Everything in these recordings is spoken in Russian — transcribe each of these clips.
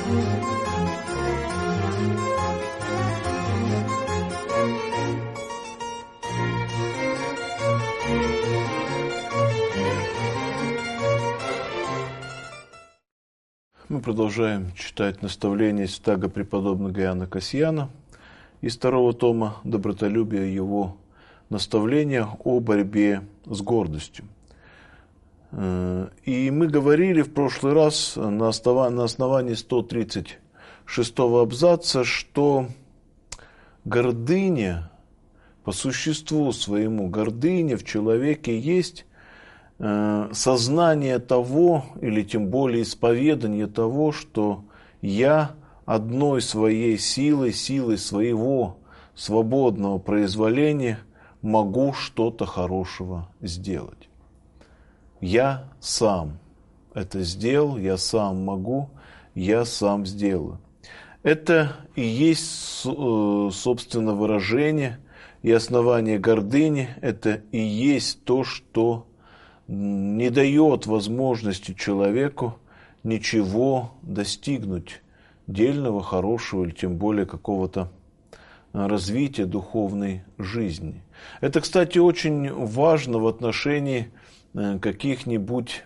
Мы продолжаем читать наставления святаго преподобного Иоанна Кассияна из второго тома «Добротолюбие», его наставления о борьбе с гордостью. И мы говорили в прошлый раз на основании 136-го абзаца, что гордыня, по существу своему гордыня в человеке есть сознание того, или тем более исповедание того, что я одной своей силой своего свободного произволения могу что-то хорошего сделать. Я сам это сделал, я сам могу, я сам сделаю. Это и есть, собственно, выражение и основание гордыни, это и есть то, что не дает возможности человеку ничего достигнуть дельного, хорошего или тем более какого-то развития духовной жизни. Это, кстати, очень важно в отношении каких-нибудь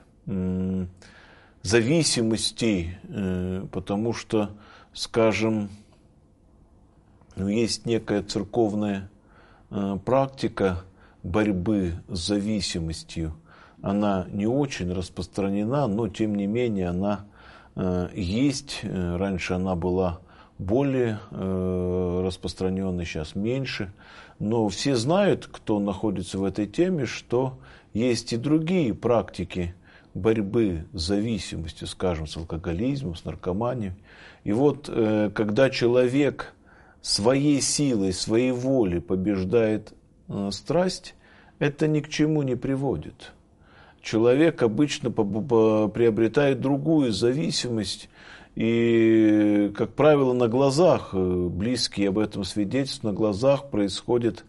зависимостей, потому что, скажем, есть некая церковная практика борьбы с зависимостью. Она не очень распространена, но тем не менее она есть. Раньше она была более распространенной, сейчас меньше. Но все знают, кто находится в этой теме, что есть и другие практики борьбы с зависимостью, скажем, с алкоголизмом, с наркоманией. И вот когда человек своей силой, своей волей побеждает страсть, это ни к чему не приводит. Человек обычно приобретает другую зависимость, и, как правило, на глазах, близкие об этом свидетельствуют, на глазах происходит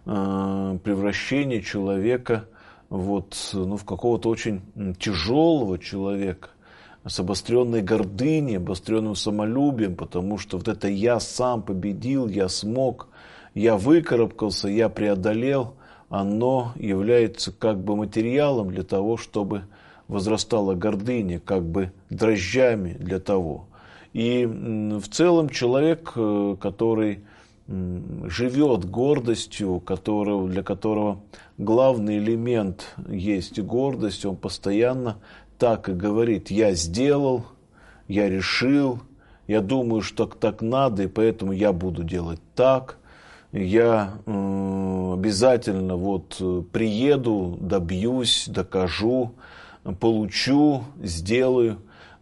превращение человека в какого-то очень тяжелого человека, с обостренной гордыней, обостренным самолюбием, потому что вот это «я сам победил», «я смог», «я выкарабкался», «я преодолел», оно является как бы материалом для того, чтобы возрастала гордыня, как бы дрожжами для того. И в целом человек, который живет гордостью, для которого главный элемент есть гордость, он постоянно так и говорит: «Я сделал, я решил, я думаю, что так надо, и поэтому я буду делать так». Я обязательно приеду, добьюсь, докажу, получу, сделаю.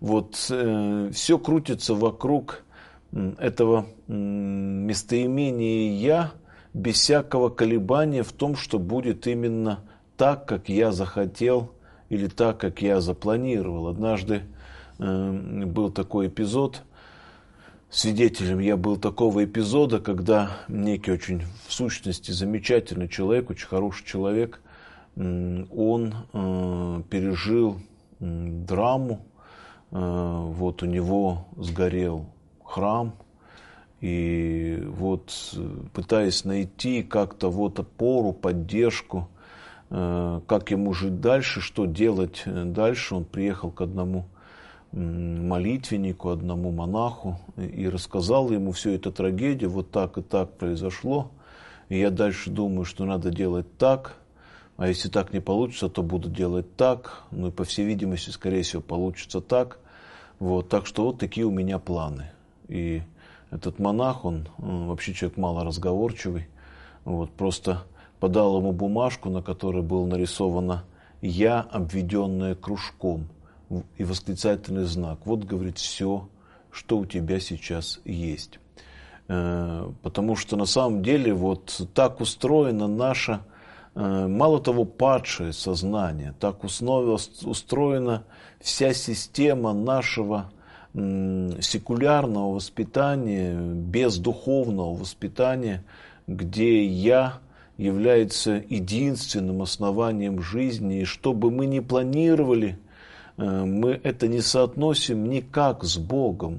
Все крутится вокруг этого местоимения «я», без всякого колебания в том, что будет именно так, как я захотел, или так, как я запланировал. Однажды был такой эпизод. Свидетелем я был такого эпизода, когда некий очень в сущности замечательный человек, очень хороший человек, он пережил драму, у него сгорел храм, и пытаясь найти как-то опору, поддержку, как ему жить дальше, что делать дальше, он приехал к одному молитвеннику, одному монаху, и рассказал ему всю эту трагедию, вот так и так произошло, и я дальше думаю, что надо делать так, а если так не получится, то буду делать так, и по всей видимости, скорее всего, получится так, так что такие у меня планы. И этот монах, он вообще человек малоразговорчивый, просто подал ему бумажку, на которой было нарисовано «Я, обведенное кружком», и восклицательный знак. Говорит, все, что у тебя сейчас есть. Потому что на самом деле так устроено наше, мало того, падшее сознание, так устроена вся система нашего секулярного воспитания, бездуховного воспитания, где «я» является единственным основанием жизни, и что бы мы ни планировали, мы это не соотносим никак с Богом.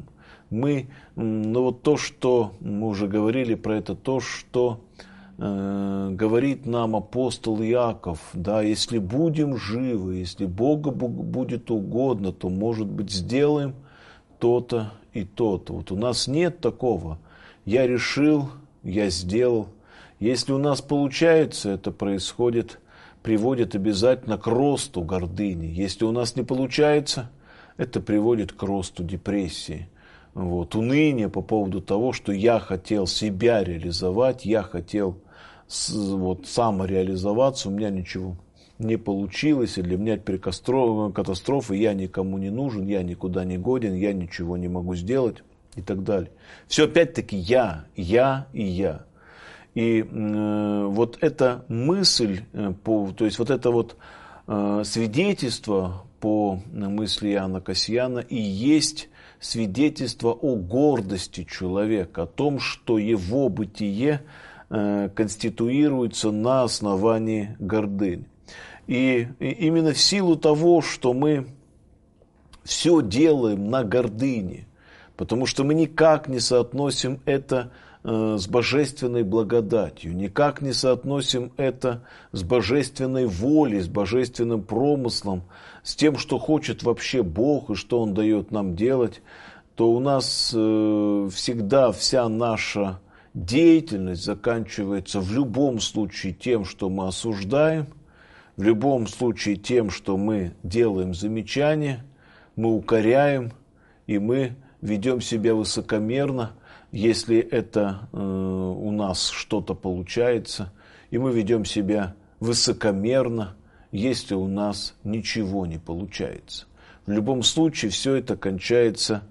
Ну вот то, что мы уже говорили про это, то, что говорит нам апостол Иаков, да, если будем живы, если Богу будет угодно, то, может быть, сделаем то-то и то-то. Вот у нас нет такого. Я решил, я сделал. Если у нас получается, это приводит обязательно к росту гордыни. Если у нас не получается, это приводит к росту депрессии. Вот, уныние по поводу того, что я хотел себя реализовать, я хотел самореализоваться, у меня ничего не получилось, и для меня теперь катастрофа, я никому не нужен, я никуда не годен, я ничего не могу сделать и так далее. Все опять-таки я и я. И вот эта мысль, то есть вот это вот свидетельство по мысли Иоанна Кассияна и есть свидетельство о гордости человека, о том, что его бытие конституируется на основании гордыни. И именно в силу того, что мы все делаем на гордыне, потому что мы никак не соотносим это с божественной благодатью, никак не соотносим это с божественной волей, с божественным промыслом, с тем, что хочет вообще Бог и что Он дает нам делать, то у нас всегда вся наша деятельность заканчивается в любом случае тем, что мы осуждаем, в любом случае тем, что мы делаем замечания, мы укоряем и мы ведем себя высокомерно, если это у нас что-то получается, и мы ведем себя высокомерно, если у нас ничего не получается. В любом случае все это кончается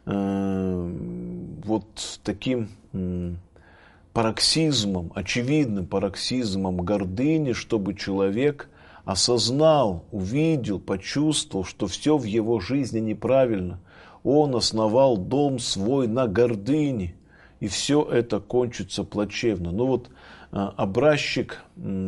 вот таким пароксизмом, очевидным пароксизмом гордыни, чтобы человек осознал, увидел, почувствовал, что все в его жизни неправильно. Он основал дом свой на гордыне, и все это кончится плачевно. Ну вот образчик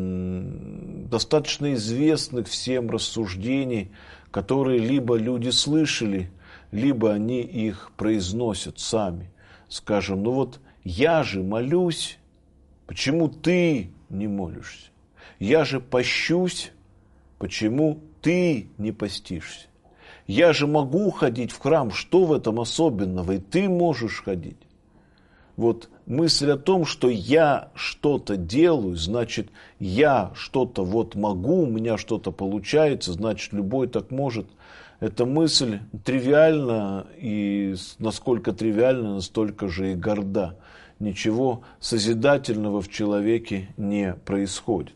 достаточно известных всем рассуждений, которые либо люди слышали, либо они их произносят сами. Скажем, ну вот я же молюсь, почему ты не молишься? Я же пощусь, почему ты не постишься? Я же могу ходить в храм, что в этом особенного? И ты можешь ходить. Вот мысль о том, что я что-то делаю, значит, я что-то вот могу, у меня что-то получается, значит, любой так может. Эта мысль тривиальна, и насколько тривиальна, настолько же и горда. Ничего созидательного в человеке не происходит.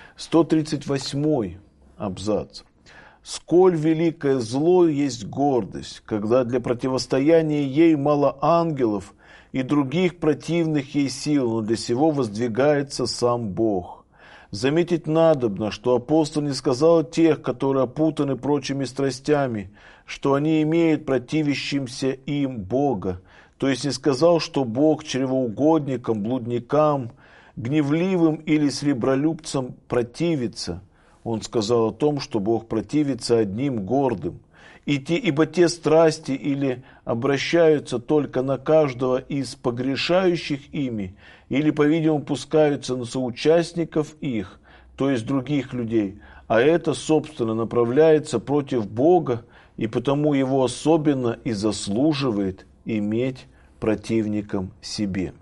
138 абзац. «Сколь великое зло есть гордость, когда для противостояния ей мало ангелов и других противных ей сил, но для сего воздвигается сам Бог. Заметить надобно, что апостол не сказал тех, которые опутаны прочими страстями, что они имеют противящимся им Бога, то есть не сказал, что Бог чревоугодникам, блудникам, гневливым или сребролюбцам противится. Он сказал о том, что Бог противится одним гордым. Ибо те страсти или обращаются только на каждого из погрешающих ими, или, по-видимому, пускаются на соучастников их, то есть других людей, а это, собственно, направляется против Бога, и потому его особенно и заслуживает иметь противником себе».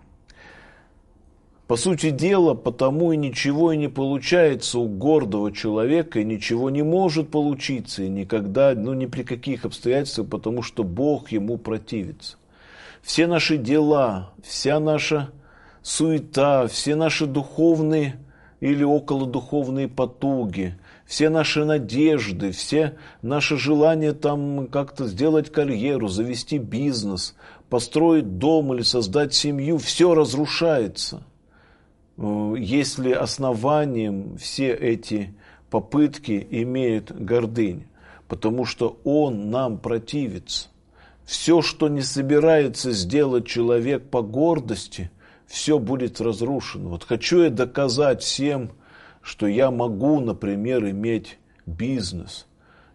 По сути дела, потому и ничего и не получается у гордого человека, и ничего не может получиться, и никогда, ни при каких обстоятельствах, потому что Бог ему противится. Все наши дела, вся наша суета, все наши духовные или околодуховные потуги, все наши надежды, все наши желания там как-то сделать карьеру, завести бизнес, построить дом или создать семью, все разрушается. Если основанием все эти попытки имеют гордыню, потому что он нам противится. Все, что не собирается сделать человек по гордости, все будет разрушено. Вот хочу я доказать всем, что я могу, например, иметь бизнес.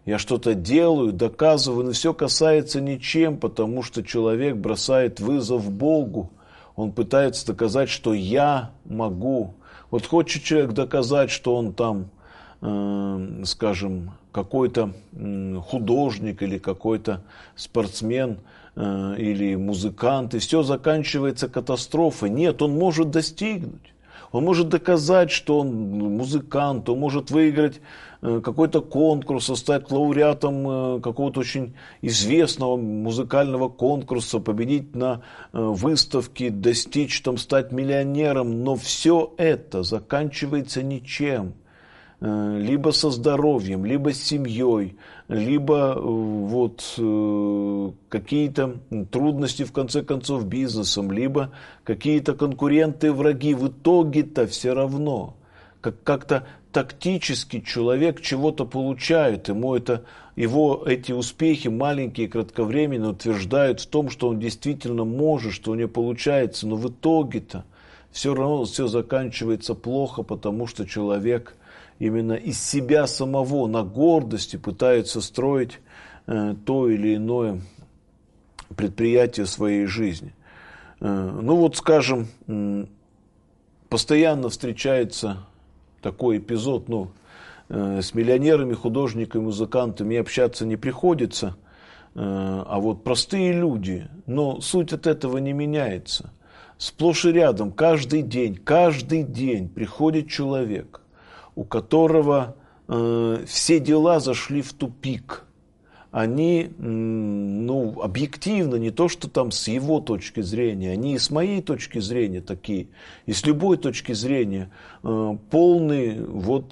я что-то делаю, доказываю, но все касается ничем, потому что человек бросает вызов Богу. Он пытается доказать, что я могу. Вот хочет человек доказать, что он там, скажем, какой-то художник или какой-то спортсмен или музыкант, и все заканчивается катастрофой. Нет, он может достигнуть. Он может доказать, что он музыкант, он может выиграть какой-то конкурс, стать лауреатом какого-то очень известного музыкального конкурса, победить на выставке, достичь, там, стать миллионером. Но все это заканчивается ничем. Либо со здоровьем, либо с семьей, либо вот какие-то трудности, в конце концов, бизнесом, либо какие-то конкуренты, враги. В итоге-то все равно. Как-то тактически человек чего-то получает. Его эти успехи, маленькие, кратковременные, утверждают в том, что он действительно может, что у него получается. Но в итоге-то все равно все заканчивается плохо, потому что человек именно из себя самого на гордости пытается строить то или иное предприятие своей жизни. Ну вот, скажем, постоянно встречается такой эпизод, с миллионерами, художниками, музыкантами общаться не приходится, а вот простые люди, но суть от этого не меняется. Сплошь и рядом, каждый день приходит человек, у которого все дела зашли в тупик. Они, объективно, не то, что там с его точки зрения, они и с моей точки зрения такие, и с любой точки зрения, полный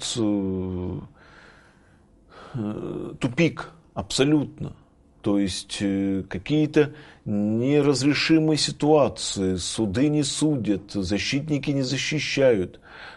тупик абсолютно. То есть какие-то неразрешимые ситуации, суды не судят, защитники не защищают,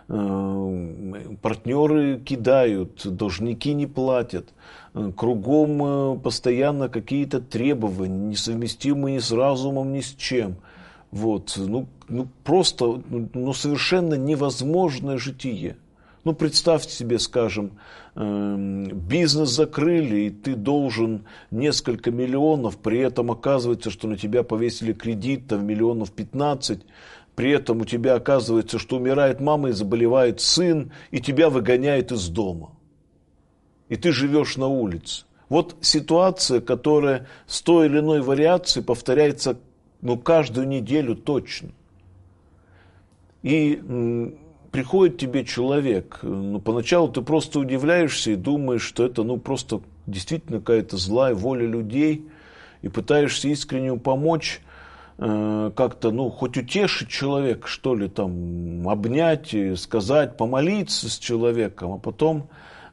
партнеры кидают, должники не платят, кругом постоянно какие-то требования, несовместимые ни с разумом, ни с чем. Вот. Просто совершенно невозможное житие. Представьте себе, скажем, бизнес закрыли, и ты должен несколько миллионов, при этом оказывается, что на тебя повесили кредит в миллионов 15, при этом у тебя оказывается, что умирает мама и заболевает сын, и тебя выгоняют из дома. И ты живешь на улице. Вот ситуация, которая с той или иной вариацией повторяется каждую неделю точно. И приходит тебе человек, поначалу ты просто удивляешься и думаешь, что это просто действительно какая-то злая воля людей, и пытаешься искренне помочь, как-то, хоть утешить человека, что ли, там, обнять, сказать, помолиться с человеком, а потом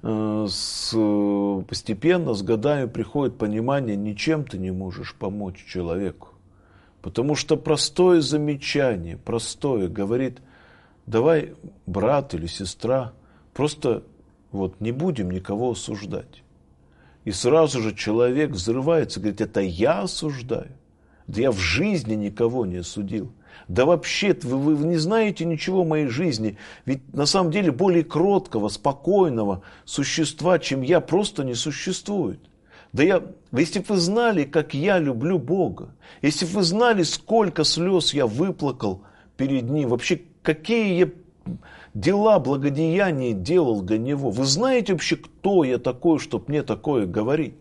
постепенно, с годами приходит понимание, ничем ты не можешь помочь человеку. Потому что простое замечание, говорит: давай, брат или сестра, просто не будем никого осуждать. И сразу же человек взрывается, говорит: это я осуждаю? Да я в жизни никого не осудил. Да вообще, вы не знаете ничего о моей жизни. Ведь на самом деле более кроткого, спокойного существа, чем я, просто не существует. Если бы вы знали, как я люблю Бога, если бы вы знали, сколько слез я выплакал перед Ним, вообще, какие я дела, благодеяния делал для Него. Вы знаете вообще, кто я такой, чтобы мне такое говорить?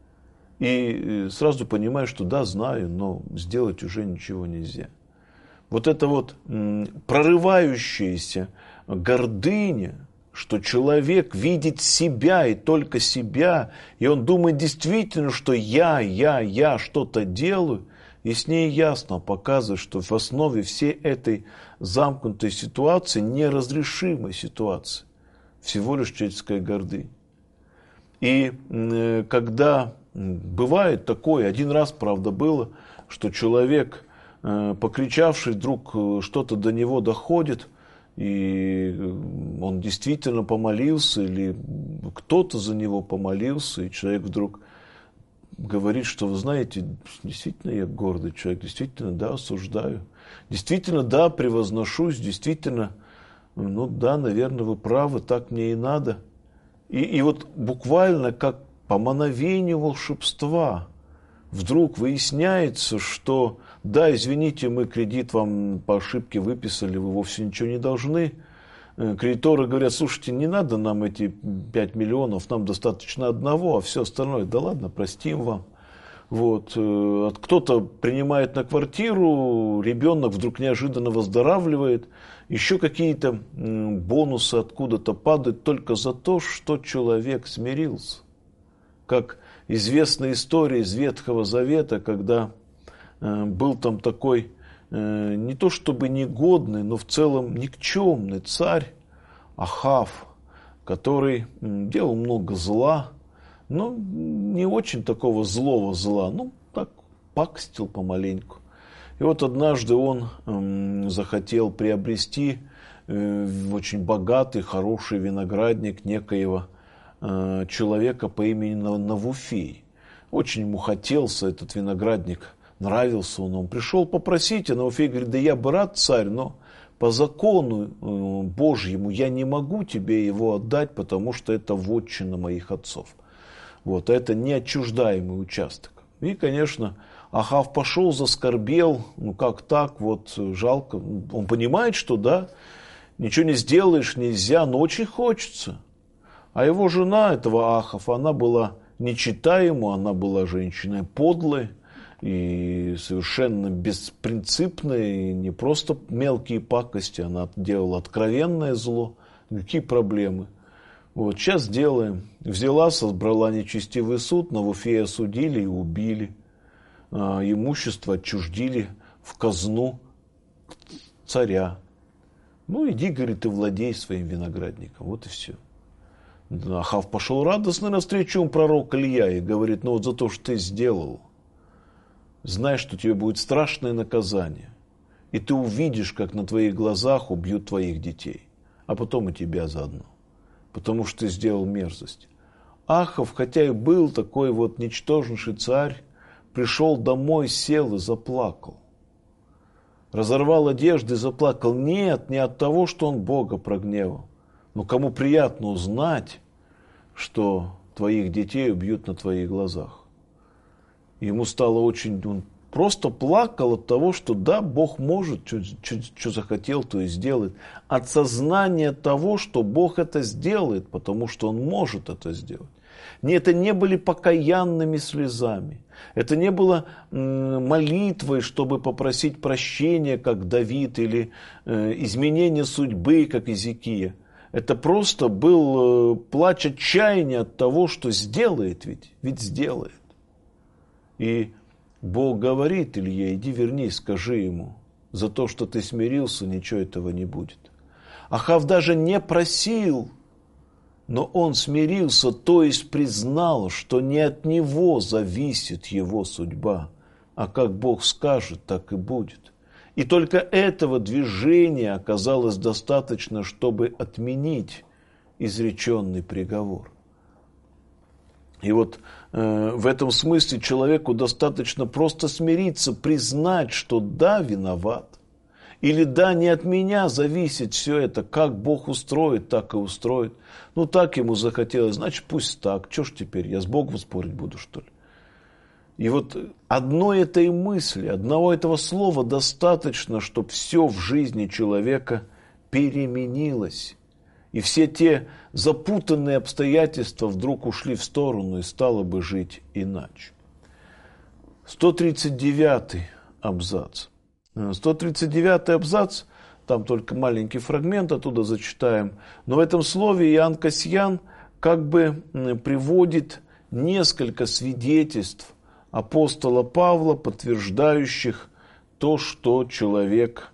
И сразу понимаю, что да, знаю, но сделать уже ничего нельзя. Вот это прорывающаяся гордыня, что человек видит себя и только себя, и он думает действительно, что я что-то делаю, и с ней ясно показывает, что в основе всей этой замкнутой ситуации, неразрешимой ситуации, всего лишь человеческая гордыня. И когда бывает такое, один раз, правда, было, что человек, покричавший, вдруг что-то до него доходит, и он действительно помолился, или кто-то за него помолился, и человек вдруг говорит, что, вы знаете, действительно я гордый человек, действительно, да, осуждаю, действительно, да, превозношусь, действительно, да, наверное, вы правы, так мне и надо. И буквально как по мановению волшебства вдруг выясняется, что да, извините, мы кредит вам по ошибке выписали, вы вовсе ничего не должны. Кредиторы говорят, слушайте, не надо нам эти 5 миллионов, нам достаточно одного, а все остальное, да ладно, простим вам. Вот. Кто-то принимает на квартиру, ребенок вдруг неожиданно выздоравливает, еще какие-то бонусы откуда-то падают только за то, что человек смирился. Как известная история из Ветхого Завета, когда был там такой не то чтобы негодный, но в целом никчемный царь Ахав, который делал много зла, но не очень такого злого зла, так пакостил помаленьку. И вот однажды он захотел приобрести очень богатый, хороший виноградник некоего человека по имени Навуфей. Очень ему хотелся этот виноградник, нравился он пришел попросить, а Навуфей говорит, да я бы рад, царь, но по закону Божьему я не могу тебе его отдать, потому что это вотчина моих отцов. Вот, а это неотчуждаемый участок. И, конечно, Ахав пошел, заскорбел, как так, вот жалко. Он понимает, что да, ничего не сделаешь, нельзя, но очень хочется. А его жена, этого Ахава, она была нечитаема, она была женщиной подлой и совершенно беспринципной, и не просто мелкие пакости, она делала откровенное зло. Какие проблемы? Вот, сейчас делаем. Взяла, собрала нечестивый суд, Навуфея осудили и убили. Имущество отчуждили в казну царя. Иди, говорит, и владей своим виноградником. Вот и все. Ахав пошел радостно навстречу пророку Илья и говорит, вот за то, что ты сделал, знай, что тебе будет страшное наказание. И ты увидишь, как на твоих глазах убьют твоих детей. А потом и тебя заодно. Потому что ты сделал мерзость. Ахав, хотя и был такой вот ничтожнейший царь, пришел домой, сел и заплакал. Разорвал одежды и заплакал. Нет, не от того, что он Бога прогневал. Но кому приятно узнать, что твоих детей убьют на твоих глазах. Ему стало очень... Он просто плакал от того, что да, Бог может, что захотел, то и сделает. От сознания того, что Бог это сделает, потому что Он может это сделать. Это не были покаянными слезами. Это не было молитвой, чтобы попросить прощения, как Давид, или изменение судьбы, как Иезекия. Это просто был плач отчаяния от того, что сделает ведь сделает. И Бог говорит Илье, иди вернись, скажи ему, за то, что ты смирился, ничего этого не будет. Ахав даже не просил, но он смирился, то есть признал, что не от него зависит его судьба, а как Бог скажет, так и будет. И только этого движения оказалось достаточно, чтобы отменить изреченный приговор. И вот в этом смысле человеку достаточно просто смириться, признать, что да, виноват. Или да, не от меня зависит все это, как Бог устроит, так и устроит. Так ему захотелось, значит пусть так, что ж теперь, я с Богом спорить буду, что ли? И вот одной этой мысли, одного этого слова достаточно, чтобы все в жизни человека переменилось. И все те запутанные обстоятельства вдруг ушли в сторону и стало бы жить иначе. 139 абзац. 139 абзац, там только маленький фрагмент, оттуда зачитаем. Но в этом слове Иоанн Кассиян как бы приводит несколько свидетельств апостола Павла, подтверждающих то, что человек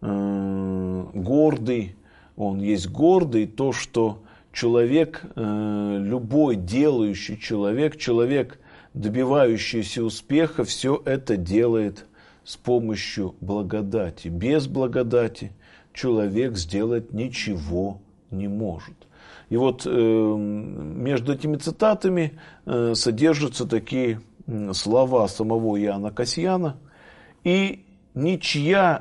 гордый, он есть гордый, то, что человек, любой делающий человек, человек, добивающийся успеха, все это делает с помощью благодати. Без благодати человек сделать ничего не может. И вот между этими цитатами содержатся такие слова самого Иоанна Кассияна. «И ничья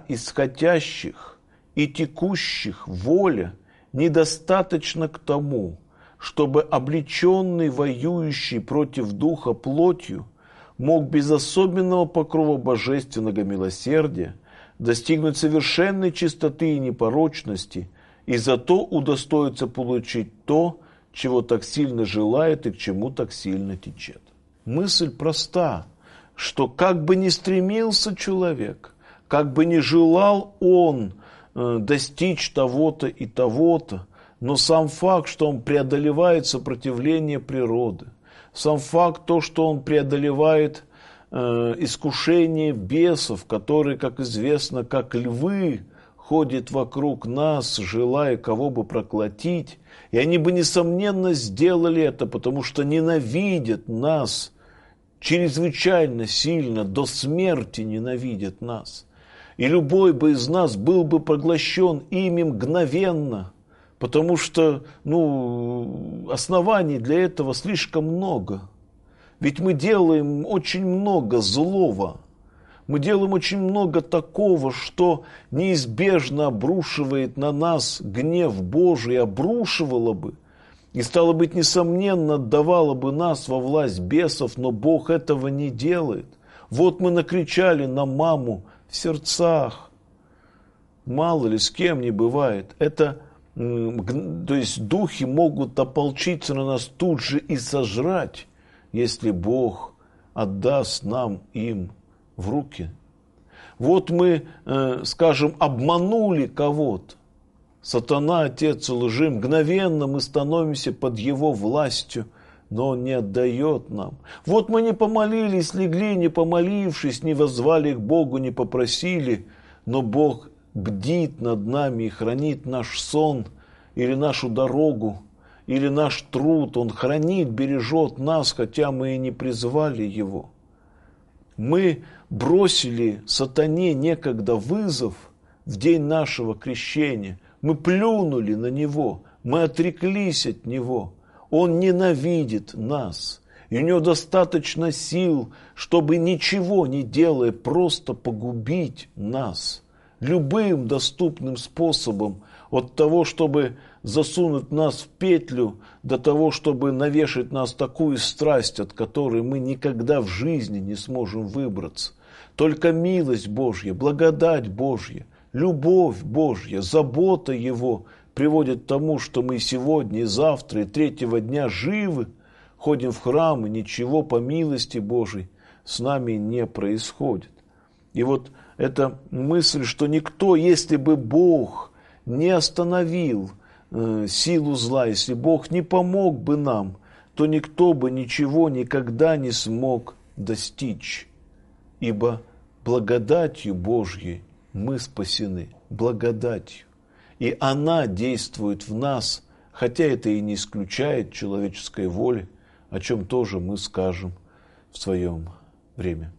исходящих и текущих воля недостаточно к тому, чтобы облеченный, воюющий против духа плотью, мог без особенного покрова божественного милосердия достигнуть совершенной чистоты и непорочности, и зато удостоиться получить то, чего так сильно желает и к чему так сильно течет. Мысль проста, что как бы ни стремился человек, как бы ни желал он достичь того-то и того-то, но сам факт, что он преодолевает сопротивление природы, сам факт, то, что он преодолевает искушение бесов, которые, как известно, как львы, ходят вокруг нас, желая кого бы проглотить, и они бы, несомненно, сделали это, потому что ненавидят нас, чрезвычайно сильно, до смерти ненавидят нас. И любой бы из нас был бы поглощен ими мгновенно, потому что оснований для этого слишком много. Ведь мы делаем очень много злого. Мы делаем очень много такого, что неизбежно обрушивает на нас гнев Божий, обрушивало бы. И, стало быть, несомненно, отдавало бы нас во власть бесов, но Бог этого не делает. Вот мы накричали на маму в сердцах. Мало ли, с кем не бывает. То есть духи могут ополчиться на нас тут же и сожрать, если Бог отдаст нам им в руки. Вот мы, скажем, обманули кого-то. Сатана, отец лжи, мгновенно мы становимся под его властью, но он не отдает нам. Вот мы не помолились, легли, не помолившись, не воззвали к Богу, не попросили, но Бог бдит над нами и хранит наш сон или нашу дорогу, или наш труд. Он хранит, бережет нас, хотя мы и не призвали Его. Мы бросили сатане некогда вызов в день нашего крещения. Мы плюнули на него, мы отреклись от него. Он ненавидит нас. И у него достаточно сил, чтобы ничего не делая, просто погубить нас. Любым доступным способом, от того, чтобы засунуть нас в петлю, до того, чтобы навешать нас такую страсть, от которой мы никогда в жизни не сможем выбраться. Только милость Божья, благодать Божья, любовь Божья, забота Его приводит к тому, что мы сегодня, и завтра, и третьего дня живы, ходим в храм, и ничего по милости Божьей с нами не происходит. И вот эта мысль, что никто, если бы Бог не остановил силу зла, если Бог не помог бы нам, то никто бы ничего никогда не смог достичь. Ибо благодатью Божьей мы спасены, благодатью. И она действует в нас, хотя это и не исключает человеческой воли, о чем тоже мы скажем в своем время.